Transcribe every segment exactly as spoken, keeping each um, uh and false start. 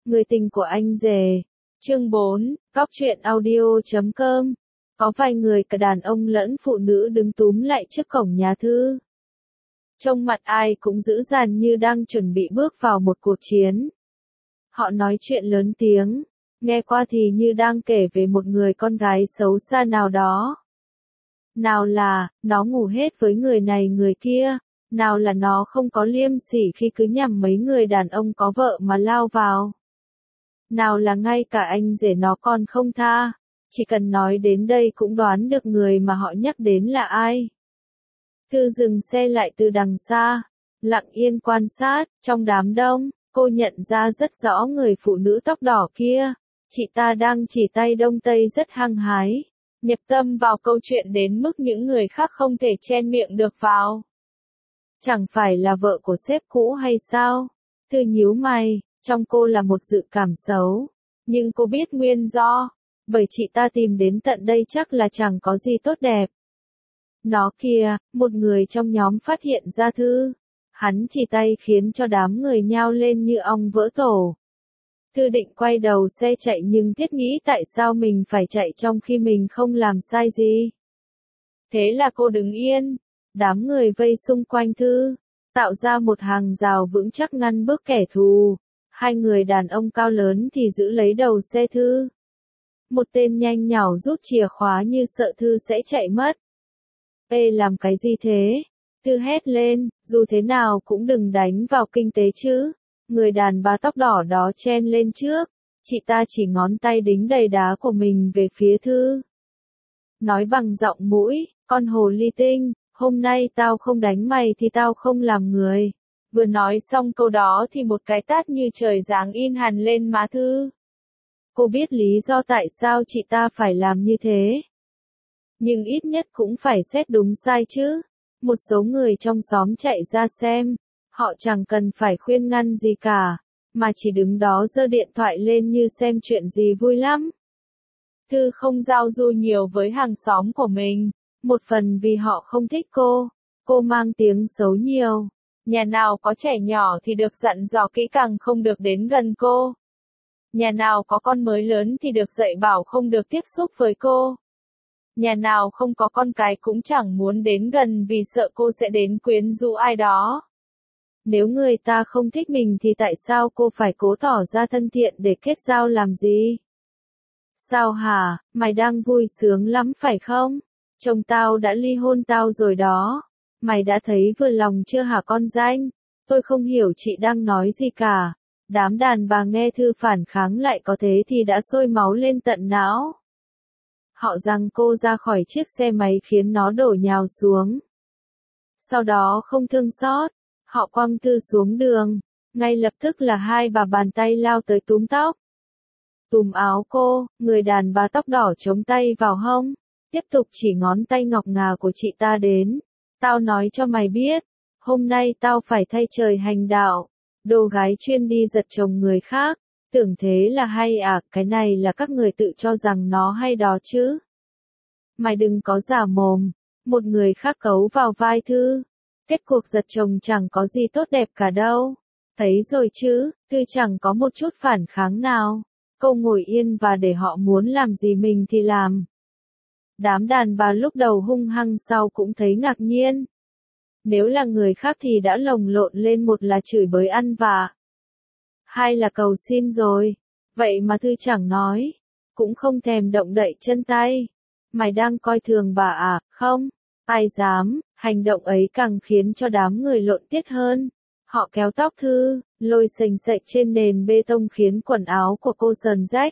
Người tình của anh rể. Chương bốn, Cóc truyện audio chấm com. Có vài người cả đàn ông lẫn phụ nữ đứng túm lại trước cổng nhà Thư. Trông mặt ai cũng dữ dằn như đang chuẩn bị bước vào một cuộc chiến. Họ nói chuyện lớn tiếng, nghe qua thì như đang kể về một người con gái xấu xa nào đó. Nào là, nó ngủ hết với người này người kia, nào là nó không có liêm sỉ khi cứ nhằm mấy người đàn ông có vợ mà lao vào. Nào là ngay cả anh rể nó còn không tha, chỉ cần nói đến đây cũng đoán được người mà họ nhắc đến là ai. Thư dừng xe lại từ đằng xa, lặng yên quan sát, trong đám đông, cô nhận ra rất rõ người phụ nữ tóc đỏ kia, chị ta đang chỉ tay đông tây rất hăng hái, nhập tâm vào câu chuyện đến mức những người khác không thể chen miệng được vào. Chẳng phải là vợ của sếp cũ hay sao? Thư nhíu mày, trong cô là một dự cảm xấu, nhưng cô biết nguyên do, bởi chị ta tìm đến tận đây chắc là chẳng có gì tốt đẹp. Nó kìa, một người trong nhóm phát hiện ra Thư. Hắn chỉ tay khiến cho đám người nhao lên như ong vỡ tổ. Thư định quay đầu xe chạy nhưng thiết nghĩ tại sao mình phải chạy trong khi mình không làm sai gì. Thế là cô đứng yên, đám người vây xung quanh Thư, tạo ra một hàng rào vững chắc ngăn bước kẻ thù. Hai người đàn ông cao lớn thì giữ lấy đầu xe Thư. Một tên nhanh nhảu rút chìa khóa như sợ Thư sẽ chạy mất. Ê làm cái gì thế? Thư hét lên, dù thế nào cũng đừng đánh vào kinh tế chứ. Người đàn bà tóc đỏ đó chen lên trước, chị ta chỉ ngón tay đính đầy đá của mình về phía Thư. Nói bằng giọng mũi, con hồ ly tinh, hôm nay tao không đánh mày thì tao không làm người. Vừa nói xong câu đó thì một cái tát như trời giáng in hẳn lên má Thư. Cô biết lý do tại sao chị ta phải làm như thế. Nhưng ít nhất cũng phải xét đúng sai chứ. Một số người trong xóm chạy ra xem, họ chẳng cần phải khuyên ngăn gì cả, mà chỉ đứng đó giơ điện thoại lên như xem chuyện gì vui lắm. Thư không giao du nhiều với hàng xóm của mình, một phần vì họ không thích cô, cô mang tiếng xấu nhiều. Nhà nào có trẻ nhỏ thì được dặn dò kỹ càng không được đến gần cô. Nhà nào có con mới lớn thì được dạy bảo không được tiếp xúc với cô. Nhà nào không có con cái cũng chẳng muốn đến gần vì sợ cô sẽ đến quyến rũ ai đó. Nếu người ta không thích mình thì tại sao cô phải cố tỏ ra thân thiện để kết giao làm gì? Sao hả, mày đang vui sướng lắm phải không? Chồng tao đã ly hôn tao rồi đó. Mày đã thấy vừa lòng chưa hả con danh? Tôi không hiểu chị đang nói gì cả. Đám đàn bà nghe Thư phản kháng lại có thế thì đã sôi máu lên tận não. Họ giằng cô ra khỏi chiếc xe máy khiến nó đổ nhào xuống. Sau đó không thương xót, họ quăng Thư xuống đường. Ngay lập tức là hai bà bàn tay lao tới túm tóc. Túm áo cô, người đàn bà tóc đỏ chống tay vào hông. Tiếp tục chỉ ngón tay ngọc ngà của chị ta đến. Tao nói cho mày biết, hôm nay tao phải thay trời hành đạo. Đồ gái chuyên đi giật chồng người khác. Tưởng thế là hay à, cái này là các người tự cho rằng nó hay đó chứ. Mày đừng có giả mồm, một người khác cấu vào vai Thư. Kết cuộc giật chồng chẳng có gì tốt đẹp cả đâu. Thấy rồi chứ, Thư chẳng có một chút phản kháng nào. Cô ngồi yên và để họ muốn làm gì mình thì làm. Đám đàn bà lúc đầu hung hăng sau cũng thấy ngạc nhiên. Nếu là người khác thì đã lồng lộn lên, một là chửi bới ăn vạ, hai là cầu xin rồi. Vậy mà Thư chẳng nói, cũng không thèm động đậy chân tay. Mày đang coi thường bà à, không? Ai dám, hành động ấy càng khiến cho đám người lộn tiết hơn. Họ kéo tóc Thư, lôi xềnh xệch trên nền bê tông khiến quần áo của cô sờn rách.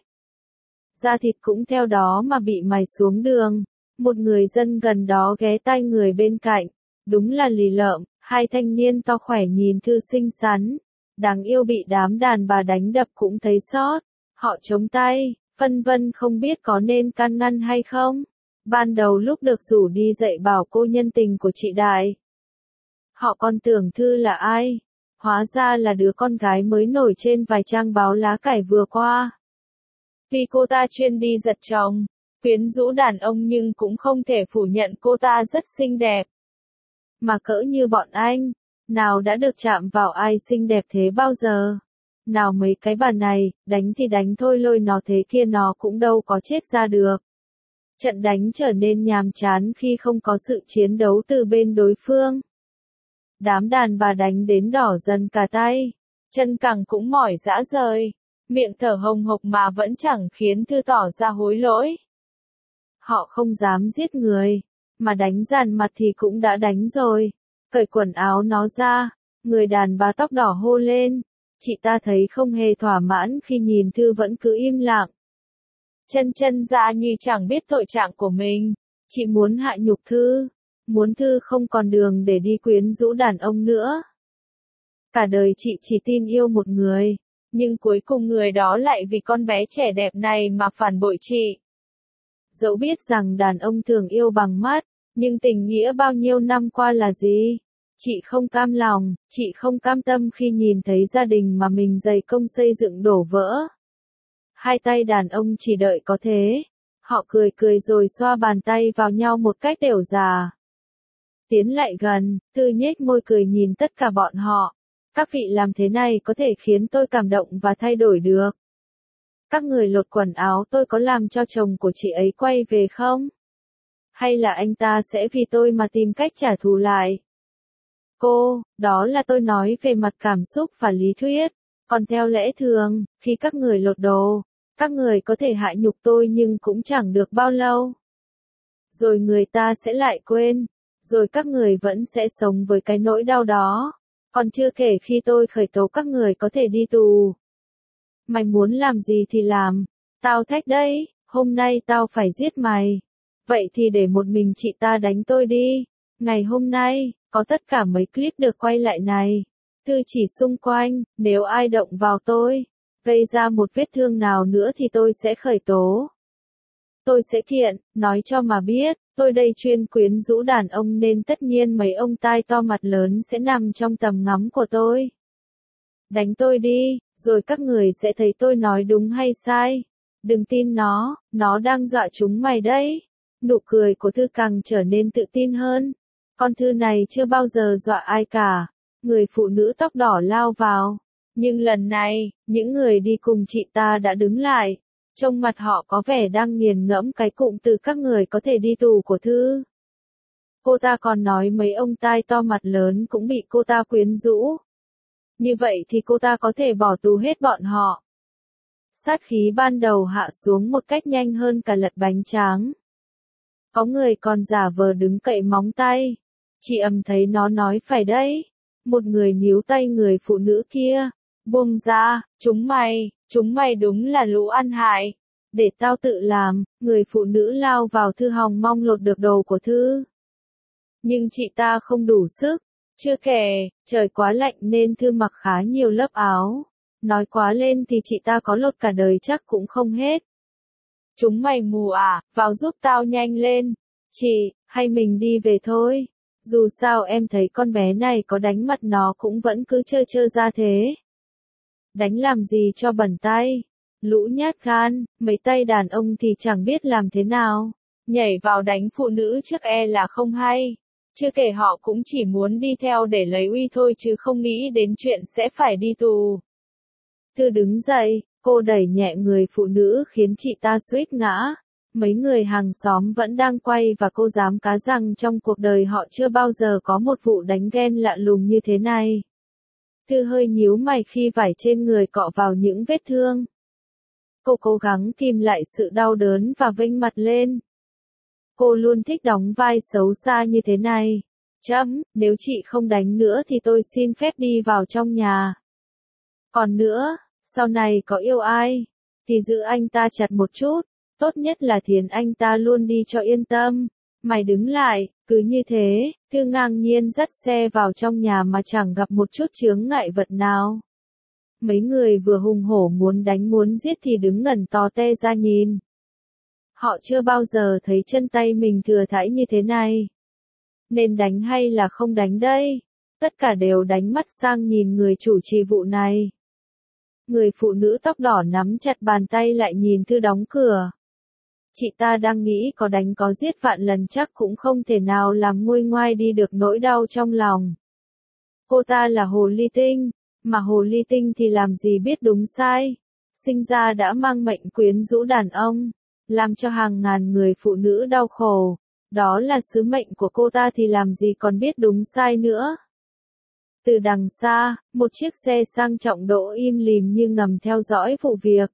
Da thịt cũng theo đó mà bị mài xuống đường. Một người dân gần đó ghé tai người bên cạnh. Đúng là lì lợm, hai thanh niên to khỏe nhìn Thư xinh xắn. Đáng yêu bị đám đàn bà đánh đập cũng thấy xót. Họ chống tay, phân vân không biết có nên can ngăn hay không. Ban đầu lúc được rủ đi dạy bảo cô nhân tình của chị Đại, họ còn tưởng Thư là ai. Hóa ra là đứa con gái mới nổi trên vài trang báo lá cải vừa qua. Vì cô ta chuyên đi giật chồng, quyến rũ đàn ông, nhưng cũng không thể phủ nhận cô ta rất xinh đẹp. Mà cỡ như bọn anh, nào đã được chạm vào ai xinh đẹp thế bao giờ? Nào mấy cái bà này, đánh thì đánh thôi, lôi nó thế kia nó cũng đâu có chết ra được. Trận đánh trở nên nhàm chán khi không có sự chiến đấu từ bên đối phương. Đám đàn bà đánh đến đỏ dần cả tay, chân cẳng cũng mỏi rã rời, miệng thở hồng hộc mà vẫn chẳng khiến Thư tỏ ra hối lỗi. Họ không dám giết người, mà đánh dàn mặt thì cũng đã đánh rồi. Cởi quần áo nó ra, người đàn bà tóc đỏ hô lên. Chị ta thấy không hề thỏa mãn khi nhìn Thư vẫn cứ im lặng. Chân chân ra như chẳng biết tội trạng của mình. Chị muốn hạ nhục Thư, muốn Thư không còn đường để đi quyến rũ đàn ông nữa. Cả đời chị chỉ tin yêu một người, nhưng cuối cùng người đó lại vì con bé trẻ đẹp này mà phản bội chị. Dẫu biết rằng đàn ông thường yêu bằng mắt, nhưng tình nghĩa bao nhiêu năm qua là gì? Chị không cam lòng, chị không cam tâm khi nhìn thấy gia đình mà mình dày công xây dựng đổ vỡ. Hai tay đàn ông chỉ đợi có thế. Họ cười cười rồi xoa bàn tay vào nhau một cách đều già. Tiến lại gần, Thư nhếch môi cười nhìn tất cả bọn họ. Các vị làm thế này có thể khiến tôi cảm động và thay đổi được. Các người lột quần áo tôi có làm cho chồng của chị ấy quay về không? Hay là anh ta sẽ vì tôi mà tìm cách trả thù lại? Cô, đó là tôi nói về mặt cảm xúc và lý thuyết. Còn theo lẽ thường, khi các người lột đồ, các người có thể hại nhục tôi nhưng cũng chẳng được bao lâu. Rồi người ta sẽ lại quên. Rồi các người vẫn sẽ sống với cái nỗi đau đó. Còn chưa kể khi tôi khởi tố các người có thể đi tù. Mày muốn làm gì thì làm. Tao thách đấy, hôm nay tao phải giết mày. Vậy thì để một mình chị ta đánh tôi đi. Ngày hôm nay, có tất cả mấy clip được quay lại này. Thư chỉ xung quanh, nếu ai động vào tôi, gây ra một vết thương nào nữa thì tôi sẽ khởi tố. Tôi sẽ kiện, nói cho mà biết, tôi đây chuyên quyến rũ đàn ông nên tất nhiên mấy ông tai to mặt lớn sẽ nằm trong tầm ngắm của tôi. Đánh tôi đi, rồi các người sẽ thấy tôi nói đúng hay sai. Đừng tin nó, nó đang dọa chúng mày đấy. Nụ cười của Thư càng trở nên tự tin hơn. Con Thư này chưa bao giờ dọa ai cả. Người phụ nữ tóc đỏ lao vào. Nhưng lần này, những người đi cùng chị ta đã đứng lại. Trong mặt họ có vẻ đang nghiền ngẫm cái cụm từ các người có thể đi tù của Thư. Cô ta còn nói mấy ông tai to mặt lớn cũng bị cô ta quyến rũ. Như vậy thì cô ta có thể bỏ tù hết bọn họ. Sát khí ban đầu hạ xuống một cách nhanh hơn cả lật bánh tráng. Có người còn giả vờ đứng cậy móng tay. Chị ầm thấy nó nói phải đấy. Một người níu tay người phụ nữ kia. Buông ra, chúng mày, chúng mày đúng là lũ ăn hại. Để tao tự làm, người phụ nữ lao vào Thư hòng mong lột được đồ của Thư. Nhưng chị ta không đủ sức. Chưa kể, trời quá lạnh nên Thư mặc khá nhiều lớp áo. Nói quá lên thì chị ta có lột cả đời chắc cũng không hết. Chúng mày mù à, vào giúp tao nhanh lên. Chị, hay mình đi về thôi. Dù sao em thấy con bé này có đánh mặt nó cũng vẫn cứ trơ trơ ra thế. Đánh làm gì cho bẩn tay. Lũ nhát gan, mấy tay đàn ông thì chẳng biết làm thế nào. Nhảy vào đánh phụ nữ trước e là không hay. Chưa kể họ cũng chỉ muốn đi theo để lấy uy thôi chứ không nghĩ đến chuyện sẽ phải đi tù. Thư đứng dậy, cô đẩy nhẹ người phụ nữ khiến chị ta suýt ngã. Mấy người hàng xóm vẫn đang quay và cô dám cá rằng trong cuộc đời họ chưa bao giờ có một vụ đánh ghen lạ lùng như thế này. Thư hơi nhíu mày khi vải trên người cọ vào những vết thương. Cô cố gắng kìm lại sự đau đớn và vênh mặt lên. Cô luôn thích đóng vai xấu xa như thế này. Chấm, nếu chị không đánh nữa thì tôi xin phép đi vào trong nhà. Còn nữa, sau này có yêu ai, thì giữ anh ta chặt một chút. Tốt nhất là thiến anh ta luôn đi cho yên tâm. Mày đứng lại, cứ như thế, Thư ngang nhiên dắt xe vào trong nhà mà chẳng gặp một chút chướng ngại vật nào. Mấy người vừa hùng hổ muốn đánh muốn giết thì đứng ngẩn to te ra nhìn. Họ chưa bao giờ thấy chân tay mình thừa thãi như thế này. Nên đánh hay là không đánh đây? Tất cả đều đánh mắt sang nhìn người chủ trì vụ này. Người phụ nữ tóc đỏ nắm chặt bàn tay lại nhìn Thư đóng cửa. Chị ta đang nghĩ có đánh có giết vạn lần chắc cũng không thể nào làm nguôi ngoai đi được nỗi đau trong lòng. Cô ta là hồ ly tinh, mà hồ ly tinh thì làm gì biết đúng sai. Sinh ra đã mang mệnh quyến rũ đàn ông, làm cho hàng ngàn người phụ nữ đau khổ. Đó là sứ mệnh của cô ta thì làm gì còn biết đúng sai nữa. Từ đằng xa, một chiếc xe sang trọng đỗ im lìm như ngầm theo dõi vụ việc.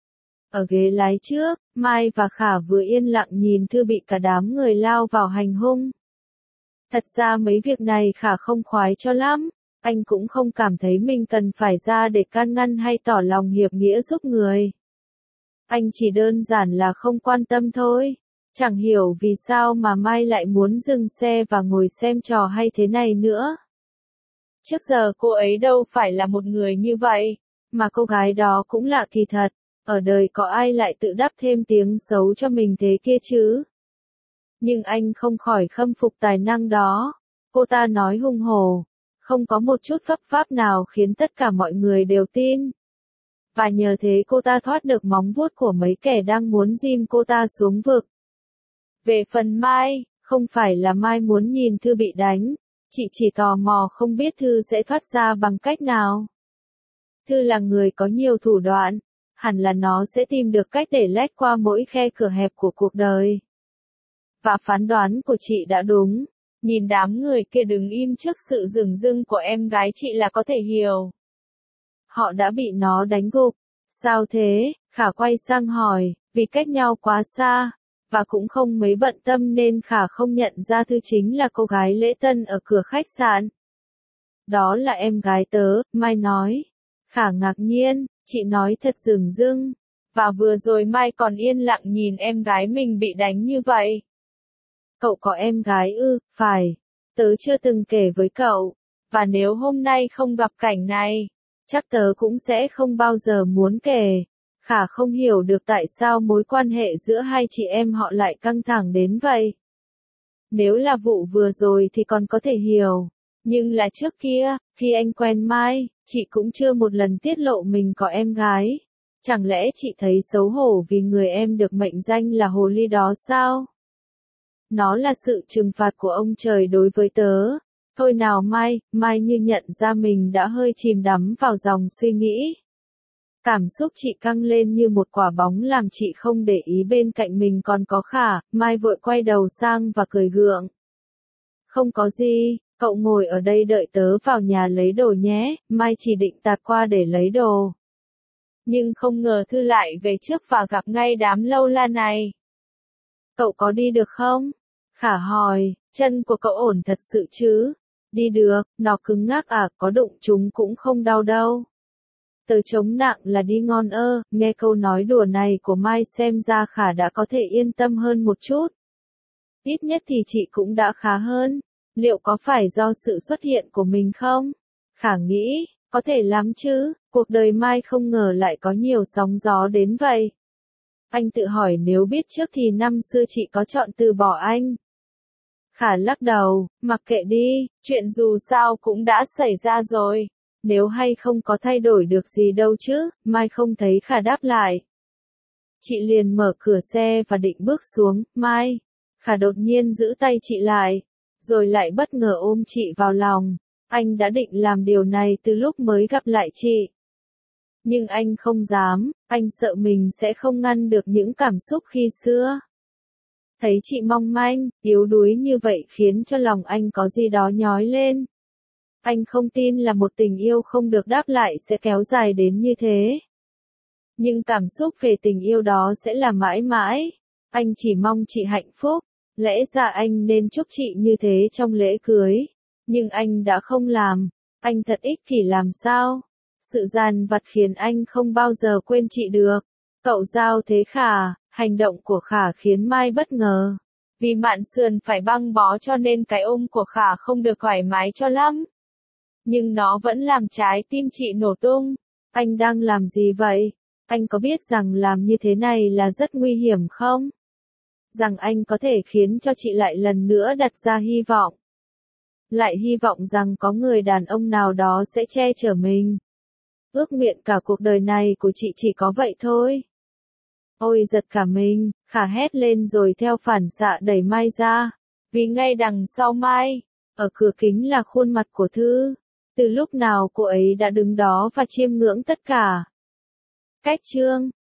Ở ghế lái trước, Mai và Khả vừa yên lặng nhìn Thư bị cả đám người lao vào hành hung. Thật ra mấy việc này Khả không khoái cho lắm, anh cũng không cảm thấy mình cần phải ra để can ngăn hay tỏ lòng hiệp nghĩa giúp người. Anh chỉ đơn giản là không quan tâm thôi. Chẳng hiểu vì sao mà Mai lại muốn dừng xe và ngồi xem trò hay thế này nữa. Trước giờ cô ấy đâu phải là một người như vậy, mà cô gái đó cũng lạ kỳ thật, ở đời có ai lại tự đắp thêm tiếng xấu cho mình thế kia chứ. Nhưng anh không khỏi khâm phục tài năng đó, cô ta nói hùng hổ, không có một chút phấp pháp nào khiến tất cả mọi người đều tin. Và nhờ thế cô ta thoát được móng vuốt của mấy kẻ đang muốn ghim cô ta xuống vực. Về phần Mai, không phải là Mai muốn nhìn Thư bị đánh, chị chỉ tò mò không biết Thư sẽ thoát ra bằng cách nào. Thư là người có nhiều thủ đoạn, hẳn là nó sẽ tìm được cách để lách qua mỗi khe cửa hẹp của cuộc đời. Và phán đoán của chị đã đúng, nhìn đám người kia đứng im trước sự dửng dưng của em gái chị là có thể hiểu. Họ đã bị nó đánh gục. Sao thế? Khả quay sang hỏi, vì cách nhau quá xa, và cũng không mấy bận tâm nên Khả không nhận ra Thư chính là cô gái lễ tân ở cửa khách sạn. Đó là em gái tớ, Mai nói. Khả ngạc nhiên, chị nói thật dửng dưng, và vừa rồi Mai còn yên lặng nhìn em gái mình bị đánh như vậy. Cậu có em gái ư? Phải, tớ chưa từng kể với cậu, và nếu hôm nay không gặp cảnh này, chắc tớ cũng sẽ không bao giờ muốn kể. Khả không hiểu được tại sao mối quan hệ giữa hai chị em họ lại căng thẳng đến vậy. Nếu là vụ vừa rồi thì còn có thể hiểu, nhưng là trước kia, khi anh quen Mai, chị cũng chưa một lần tiết lộ mình có em gái. Chẳng lẽ chị thấy xấu hổ vì người em được mệnh danh là hồ ly đó sao? Nó là sự trừng phạt của ông trời đối với tớ. Thôi nào Mai, Mai như nhận ra mình đã hơi chìm đắm vào dòng suy nghĩ. Cảm xúc chị căng lên như một quả bóng làm chị không để ý bên cạnh mình còn có Khả. Mai vội quay đầu sang và cười gượng. Không có gì, cậu ngồi ở đây đợi tớ vào nhà lấy đồ nhé. Mai chỉ định tạt qua để lấy đồ. Nhưng không ngờ Thư lại về trước và gặp ngay đám lâu la này. Cậu có đi được không? Khả hỏi, chân của cậu ổn thật sự chứ? Đi được, nó cứng ngắc à, có đụng chúng cũng không đau đâu. Tớ chống nặng là đi ngon ơ. Nghe câu nói đùa này của Mai xem ra Khả đã có thể yên tâm hơn một chút. Ít nhất thì chị cũng đã khá hơn. Liệu có phải do sự xuất hiện của mình không? Khả nghĩ, có thể lắm chứ, cuộc đời Mai không ngờ lại có nhiều sóng gió đến vậy. Anh tự hỏi nếu biết trước thì năm xưa chị có chọn từ bỏ anh. Khả lắc đầu, mặc kệ đi, chuyện dù sao cũng đã xảy ra rồi. Nếu hay không có thay đổi được gì đâu chứ. Mai không thấy Khả đáp lại. Chị liền mở cửa xe và định bước xuống. Mai. Khả đột nhiên giữ tay chị lại, rồi lại bất ngờ ôm chị vào lòng. Anh đã định làm điều này từ lúc mới gặp lại chị. Nhưng anh không dám, anh sợ mình sẽ không ngăn được những cảm xúc khi xưa. Thấy chị mong manh, yếu đuối như vậy khiến cho lòng anh có gì đó nhói lên. Anh không tin là một tình yêu không được đáp lại sẽ kéo dài đến như thế. Nhưng cảm xúc về tình yêu đó sẽ là mãi mãi. Anh chỉ mong chị hạnh phúc. Lẽ ra anh nên chúc chị như thế trong lễ cưới. Nhưng anh đã không làm. Anh thật ích kỷ làm sao? Sự dằn vặt khiến anh không bao giờ quên chị được. Cậu giao thế Khả, hành động của Khả khiến Mai bất ngờ. Vì mạn sườn phải băng bó cho nên cái ôm của Khả không được thoải mái cho lắm. Nhưng nó vẫn làm trái tim chị nổ tung. Anh đang làm gì vậy? Anh có biết rằng làm như thế này là rất nguy hiểm không? Rằng anh có thể khiến cho chị lại lần nữa đặt ra hy vọng. Lại hy vọng rằng có người đàn ông nào đó sẽ che chở mình. Ước nguyện cả cuộc đời này của chị chỉ có vậy thôi. Ôi giật cả mình, Khả hét lên rồi theo phản xạ đẩy Mai ra. Vì ngay đằng sau Mai, ở cửa kính là khuôn mặt của Thư. Từ lúc nào cô ấy đã đứng đó và chiêm ngưỡng tất cả. Cách chương